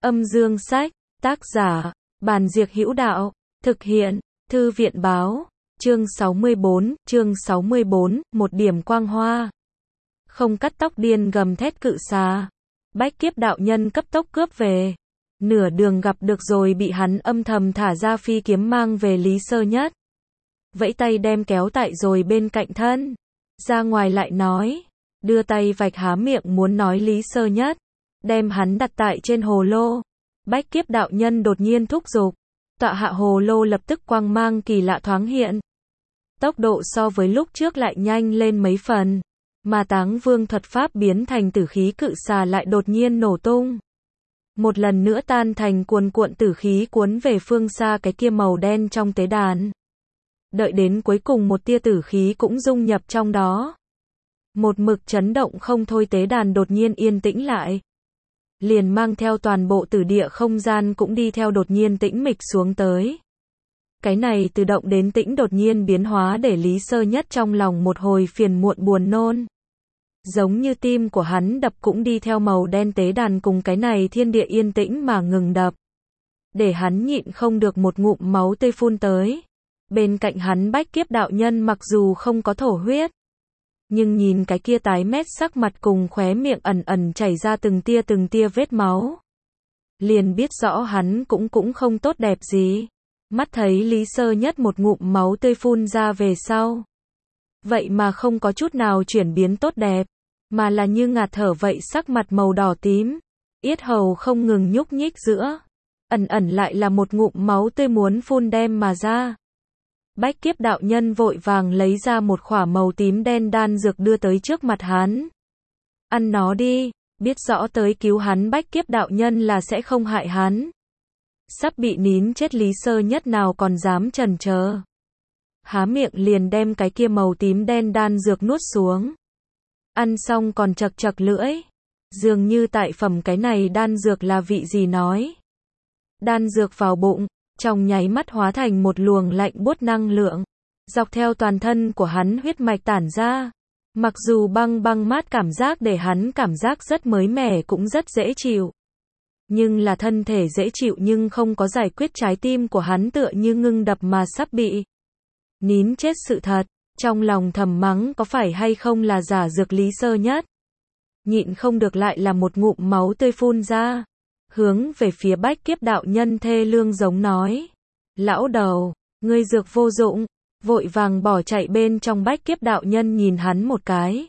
Âm dương sách, tác giả, Bàn Diệc Hữu Đạo, thực hiện, Thư viện báo, chương 64, một điểm quang hoa. Không cắt tóc điên gầm thét cự xà. Bách kiếp đạo nhân cấp tốc cướp về. Nửa đường gặp được rồi bị hắn âm thầm thả ra phi kiếm mang về Lý Sơ Nhất. Vẫy tay đem kéo tại rồi bên cạnh thân. Ra ngoài lại nói. Đưa tay vạch há miệng muốn nói Lý Sơ Nhất. Đem hắn đặt tại trên hồ lô. Bách kiếp đạo nhân đột nhiên thúc giục. Tọa hạ hồ lô lập tức quang mang kỳ lạ thoáng hiện. Tốc độ so với lúc trước lại nhanh lên mấy phần. Mà Táng Vương thuật pháp biến thành tử khí cự xà lại đột nhiên nổ tung. Một lần nữa tan thành cuồn cuộn tử khí cuốn về phương xa cái kia màu đen trong tế đàn. Đợi đến cuối cùng một tia tử khí cũng dung nhập trong đó. Một mực chấn động không thôi, tế đàn đột nhiên yên tĩnh lại. Liền mang theo toàn bộ tử địa không gian cũng đi theo đột nhiên tĩnh mịch xuống tới. Cái này từ động đến tĩnh đột nhiên biến hóa để Lý Sơ Nhất trong lòng một hồi phiền muộn buồn nôn. Giống như tim của hắn đập cũng đi theo màu đen tế đàn cùng cái này thiên địa yên tĩnh mà ngừng đập. Để hắn nhịn không được một ngụm máu tươi phun tới. Bên cạnh hắn bách kiếp đạo nhân mặc dù không có thổ huyết. Nhưng nhìn cái kia tái mét sắc mặt cùng khóe miệng ẩn ẩn chảy ra từng tia vết máu. Liền biết rõ hắn cũng không tốt đẹp gì. Mắt thấy Lý Sơ Nhất một ngụm máu tươi phun ra về sau. Vậy mà không có chút nào chuyển biến tốt đẹp. Mà là như ngạt thở vậy, sắc mặt màu đỏ tím. Yết hầu không ngừng nhúc nhích giữa. Ẩn ẩn lại là một ngụm máu tươi muốn phun đem mà ra. Bách kiếp đạo nhân vội vàng lấy ra một khỏa màu tím đen đan dược đưa tới trước mặt hắn. Ăn nó đi, biết rõ tới cứu hắn bách kiếp đạo nhân là sẽ không hại hắn. Sắp bị nín chết Lý Sơ Nhất nào còn dám chần chờ. Há miệng liền đem cái kia màu tím đen đan dược nuốt xuống. Ăn xong còn chật chật lưỡi. Dường như tại phẩm cái này đan dược là vị gì nói. Đan dược vào bụng. Trong nháy mắt hóa thành một luồng lạnh buốt năng lượng, dọc theo toàn thân của hắn huyết mạch tản ra. Mặc dù băng mát cảm giác để hắn cảm giác rất mới mẻ cũng rất dễ chịu. Nhưng là thân thể dễ chịu nhưng không có giải quyết trái tim của hắn tựa như ngưng đập mà sắp bị nín chết sự thật. Trong lòng thầm mắng có phải hay không là giả dược Lý Sơ Nhất. Nhịn không được lại là một ngụm máu tươi phun ra. Hướng về phía bách kiếp đạo nhân thê lương giống nói. Lão đầu, ngươi dược vô dụng, vội vàng bỏ chạy. Bên trong bách kiếp đạo nhân nhìn hắn một cái.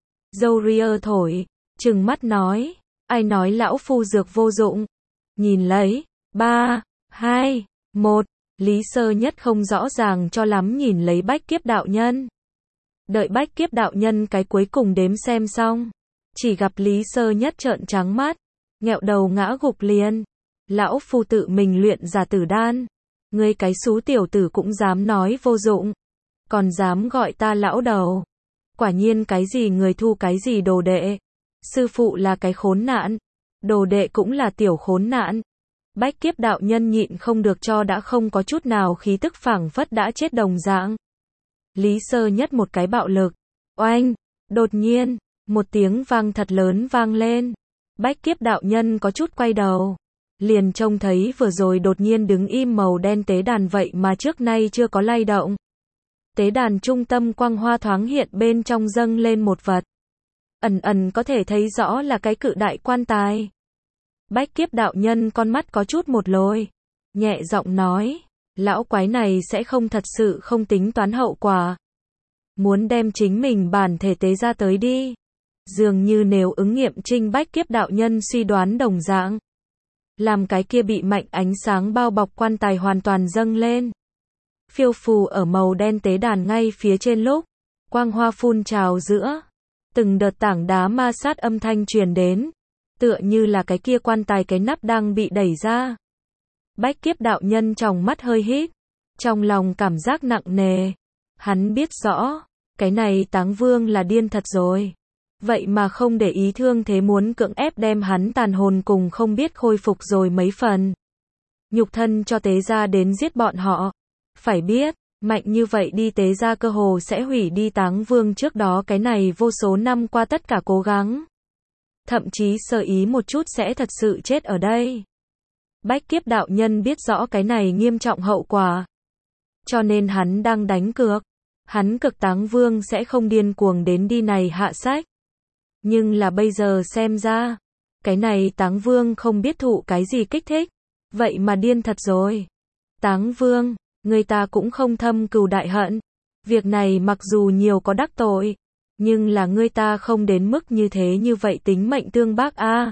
Dâu ria thổi, trừng mắt nói. Ai nói lão phu dược vô dụng? Nhìn lấy, 3, 2, 1, Lý Sơ Nhất không rõ ràng cho lắm nhìn lấy bách kiếp đạo nhân. Đợi bách kiếp đạo nhân cái cuối cùng đếm xem xong. Chỉ gặp Lý Sơ Nhất trợn trắng mắt. Nghẹo đầu ngã gục liền. Lão phu tự mình luyện giả tử đan. Ngươi cái xú tiểu tử cũng dám nói vô dụng. Còn dám gọi ta lão đầu. Quả nhiên cái gì người thu cái gì đồ đệ. Sư phụ là cái khốn nạn. Đồ đệ cũng là tiểu khốn nạn. Bách kiếp đạo nhân nhịn không được cho đã không có chút nào khí tức phảng phất đã chết đồng dạng. Lý Sơ Nhất một cái bạo lực. Oanh! Đột nhiên, một tiếng vang thật lớn vang lên. Bách kiếp đạo nhân có chút quay đầu. Liền trông thấy vừa rồi đột nhiên đứng im màu đen tế đàn vậy mà trước nay chưa có lay động. Tế đàn trung tâm quang hoa thoáng hiện bên trong dâng lên một vật. Ẩn có thể thấy rõ là cái cự đại quan tài. Bách kiếp đạo nhân con mắt có chút một lồi. Nhẹ giọng nói. Lão quái này sẽ không thật sự không tính toán hậu quả. Muốn đem chính mình bản thể tế ra tới đi. Dường như nếu ứng nghiệm Trinh bách kiếp đạo nhân suy đoán đồng dạng. Làm cái kia bị mạnh ánh sáng bao bọc quan tài hoàn toàn dâng lên. Phiêu phù ở màu đen tế đàn ngay phía trên lúc. Quang hoa phun trào giữa. Từng đợt tảng đá ma sát âm thanh truyền đến. Tựa như là cái kia quan tài cái nắp đang bị đẩy ra. Bách kiếp đạo nhân trong mắt hơi hít. Trong lòng cảm giác nặng nề. Hắn biết rõ. Cái này Táng Vương là điên thật rồi. Vậy mà không để ý thương thế muốn cưỡng ép đem hắn tàn hồn cùng không biết khôi phục rồi mấy phần. Nhục thân cho tế gia đến giết bọn họ. Phải biết, mạnh như vậy đi tế gia cơ hồ sẽ hủy đi Táng Vương trước đó cái này vô số năm qua tất cả cố gắng. Thậm chí sơ ý một chút sẽ thật sự chết ở đây. Bách Kiếp đạo nhân biết rõ cái này nghiêm trọng hậu quả. Cho nên hắn đang đánh cược. Hắn Cực Táng Vương sẽ không điên cuồng đến đi này hạ sách. Nhưng là bây giờ xem ra, cái này Táng Vương không biết thụ cái gì kích thích. Vậy mà điên thật rồi. Táng Vương, người ta cũng không thâm cừu đại hận. Việc này mặc dù nhiều có đắc tội, nhưng là người ta không đến mức như thế như vậy tính mệnh tương bác a.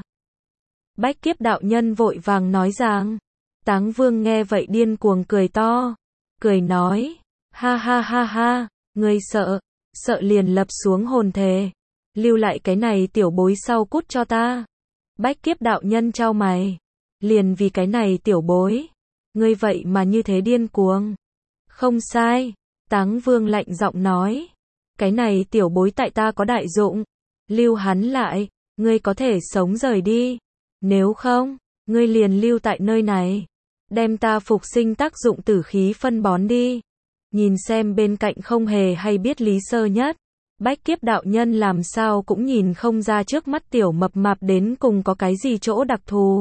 Bách Kiếp đạo nhân vội vàng nói rằng. Táng Vương nghe vậy điên cuồng cười to. Cười nói, ha ha ha ha, ngươi sợ, sợ liền lập xuống hồn thề. Lưu lại cái này tiểu bối sau cút cho ta. Bách Kiếp đạo nhân chau mày. Liền vì cái này tiểu bối. Ngươi vậy mà như thế điên cuồng. Không sai. Táng Vương lạnh giọng nói. Cái này tiểu bối tại ta có đại dụng. Lưu hắn lại. Ngươi có thể sống rời đi. Nếu không, ngươi liền lưu tại nơi này. Đem ta phục sinh tác dụng tử khí phân bón đi. Nhìn xem bên cạnh không hề hay biết lý sơ nhất. Bách Kiếp đạo nhân làm sao cũng nhìn không ra trước mắt tiểu mập mạp đến cùng có cái gì chỗ đặc thù.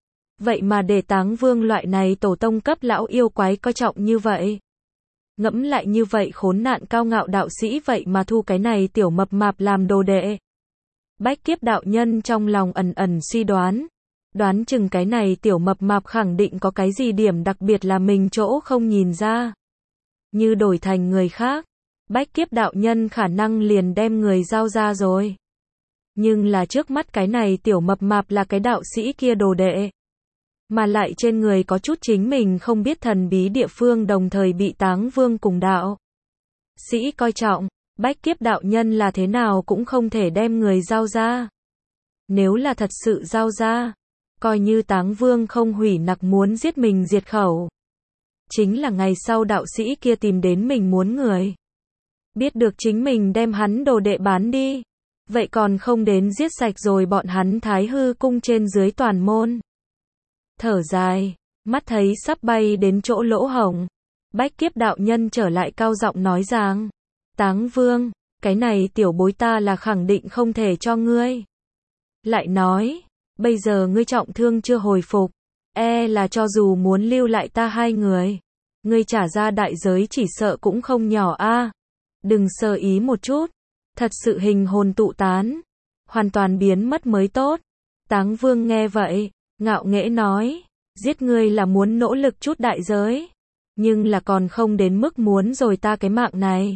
Vậy mà để Táng Vương loại này tổ tông cấp lão yêu quái coi trọng như vậy. Ngẫm lại như vậy khốn nạn cao ngạo đạo sĩ vậy mà thu cái này tiểu mập mạp làm đồ đệ. Bách Kiếp đạo nhân trong lòng ẩn ẩn suy đoán. Đoán chừng cái này tiểu mập mạp khẳng định có cái gì điểm đặc biệt là mình chỗ không nhìn ra. Như đổi thành người khác, Bách Kiếp đạo nhân khả năng liền đem người giao ra rồi. Nhưng là trước mắt cái này tiểu mập mạp là cái đạo sĩ kia đồ đệ. Mà lại trên người có chút chính mình không biết thần bí địa phương đồng thời bị Táng Vương cùng đạo sĩ coi trọng. Bách Kiếp đạo nhân là thế nào cũng không thể đem người giao ra. Nếu là thật sự giao ra, coi như Táng Vương không hủy nặc muốn giết mình diệt khẩu. Chính là ngày sau đạo sĩ kia tìm đến mình muốn người. Biết được chính mình đem hắn đồ đệ bán đi. Vậy còn không đến giết sạch rồi bọn hắn Thái Hư cung trên dưới toàn môn. Thở dài, mắt thấy sắp bay đến chỗ lỗ hổng. Bách Kiếp đạo nhân trở lại cao giọng nói rằng. Táng Vương, cái này tiểu bối ta là khẳng định không thể cho ngươi. Lại nói, bây giờ ngươi trọng thương chưa hồi phục. Là cho dù muốn lưu lại ta hai người. Ngươi trả ra đại giới chỉ sợ cũng không nhỏ a. Đừng sơ ý một chút. Thật sự hình hồn tụ tán. Hoàn toàn biến mất mới tốt. Táng Vương nghe vậy, ngạo nghễ nói. Giết ngươi là muốn nỗ lực chút đại giới. Nhưng là còn không đến mức muốn rồi ta cái mạng này.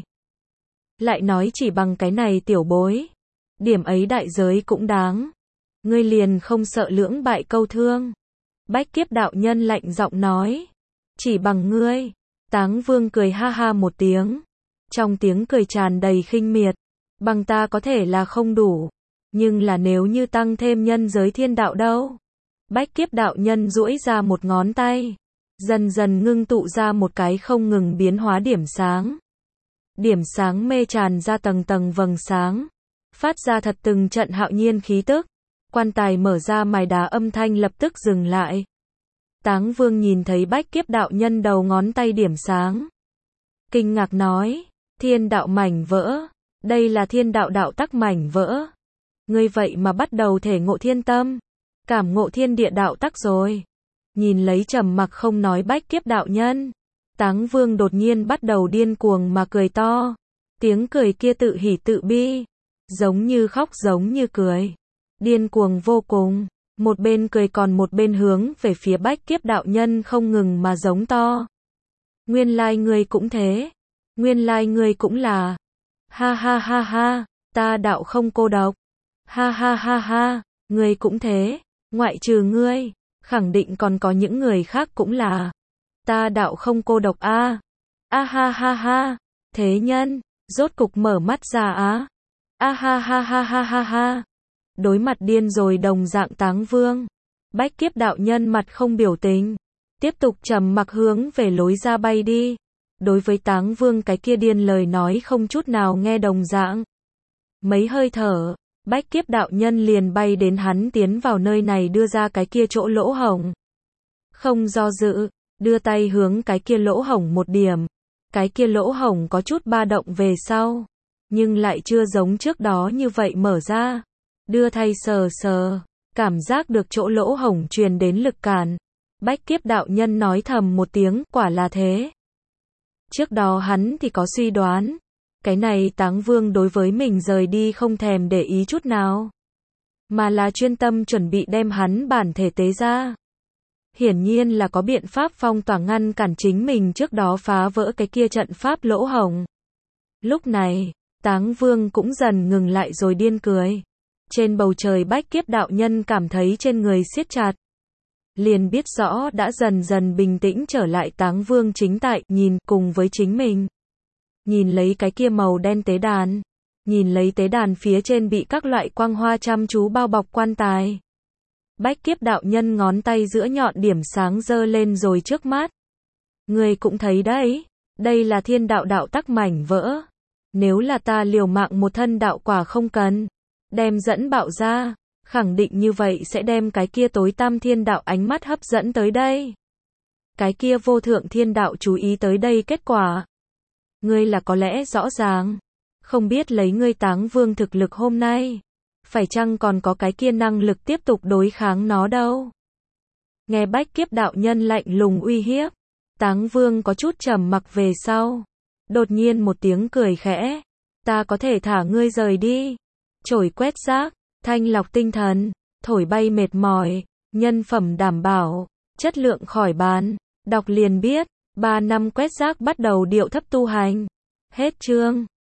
Lại nói chỉ bằng cái này tiểu bối. Điểm ấy đại giới cũng đáng. Ngươi liền không sợ lưỡng bại câu thương. Bách Kiếp đạo nhân lạnh giọng nói. Chỉ bằng ngươi. Táng Vương cười ha ha một tiếng. Trong tiếng cười tràn đầy khinh miệt. Bằng ta có thể là không đủ. Nhưng là nếu như tăng thêm nhân giới thiên đạo đâu. Bách Kiếp đạo nhân duỗi ra một ngón tay. Dần dần ngưng tụ ra một cái không ngừng biến hóa điểm sáng. Điểm sáng mê tràn ra tầng tầng vầng sáng. Phát ra thật từng trận hạo nhiên khí tức. Quan tài mở ra mài đá âm thanh lập tức dừng lại. Táng Vương nhìn thấy Bách Kiếp đạo nhân đầu ngón tay điểm sáng. Kinh ngạc nói, thiên đạo mảnh vỡ. Đây là thiên đạo đạo tắc mảnh vỡ. Ngươi vậy mà bắt đầu thể ngộ thiên tâm. Cảm ngộ thiên địa đạo tắc rồi. Nhìn lấy trầm mặc không nói Bách Kiếp đạo nhân. Táng Vương đột nhiên bắt đầu điên cuồng mà cười to. Tiếng cười kia tự hỉ tự bi. Giống như khóc giống như cười. Điên cuồng vô cùng. Một bên cười còn một bên hướng về phía Bách Kiếp đạo nhân không ngừng mà giống to. Nguyên lai ngươi cũng thế. Nguyên lai ngươi cũng là. Ha ha ha ha. Ta đạo không cô độc. Ha ha ha ha. Ngươi cũng thế. Ngoại trừ ngươi. Khẳng định còn có những người khác cũng là. Ta đạo không cô độc a. A ha ha ha. Thế nhân. Rốt cục mở mắt ra á. A ha ha ha ha ha ha. Đối mặt điên rồi đồng dạng Táng Vương. Bách Kiếp đạo nhân mặt không biểu tình. Tiếp tục trầm mặc hướng về lối ra bay đi. Đối với Táng Vương cái kia điên lời nói không chút nào nghe đồng dạng. Mấy hơi thở, Bách Kiếp đạo nhân liền bay đến hắn tiến vào nơi này đưa ra cái kia chỗ lỗ hổng. Không do dự, đưa tay hướng cái kia lỗ hổng một điểm. Cái kia lỗ hổng có chút ba động về sau. Nhưng lại chưa giống trước đó như vậy mở ra. Đưa tay sờ sờ, cảm giác được chỗ lỗ hổng truyền đến lực cản. Bách Kiếp đạo nhân nói thầm một tiếng, quả là thế. Trước đó hắn thì có suy đoán, cái này Táng Vương đối với mình rời đi không thèm để ý chút nào, mà là chuyên tâm chuẩn bị đem hắn bản thể tế ra. Hiển nhiên là có biện pháp phong tỏa ngăn cản chính mình trước đó phá vỡ cái kia trận pháp lỗ hổng. Lúc này, Táng Vương cũng dần ngừng lại rồi điên cười. Trên bầu trời Bách Kiếp đạo nhân cảm thấy trên người siết chặt. Liền biết rõ đã dần dần bình tĩnh trở lại. Táng Vương chính tại, nhìn cùng với chính mình. Nhìn lấy cái kia màu đen tế đàn. Nhìn lấy tế đàn phía trên bị các loại quang hoa chăm chú bao bọc quan tài. Bách Kiếp đạo nhân ngón tay giữa nhọn điểm sáng giơ lên rồi trước mắt. Người cũng thấy đấy, đây là thiên đạo đạo tắc mảnh vỡ. Nếu là ta liều mạng một thân đạo quả không cần, đem dẫn bạo ra, khẳng định như vậy sẽ đem cái kia tối tăm thiên đạo ánh mắt hấp dẫn tới đây. Cái kia vô thượng thiên đạo chú ý tới đây kết quả. Ngươi là có lẽ rõ ràng, không biết lấy ngươi Táng Vương thực lực hôm nay, phải chăng còn có cái kia năng lực tiếp tục đối kháng nó đâu. Nghe Bách Kiếp đạo nhân lạnh lùng uy hiếp, Táng Vương có chút trầm mặc về sau. Đột nhiên một tiếng cười khẽ, ta có thể thả ngươi rời đi. Chổi quét rác, thanh lọc tinh thần, thổi bay mệt mỏi, nhân phẩm đảm bảo, chất lượng khỏi bàn. Đọc liền biết, 3 năm quét rác bắt đầu điệu thấp tu hành. Hết chương.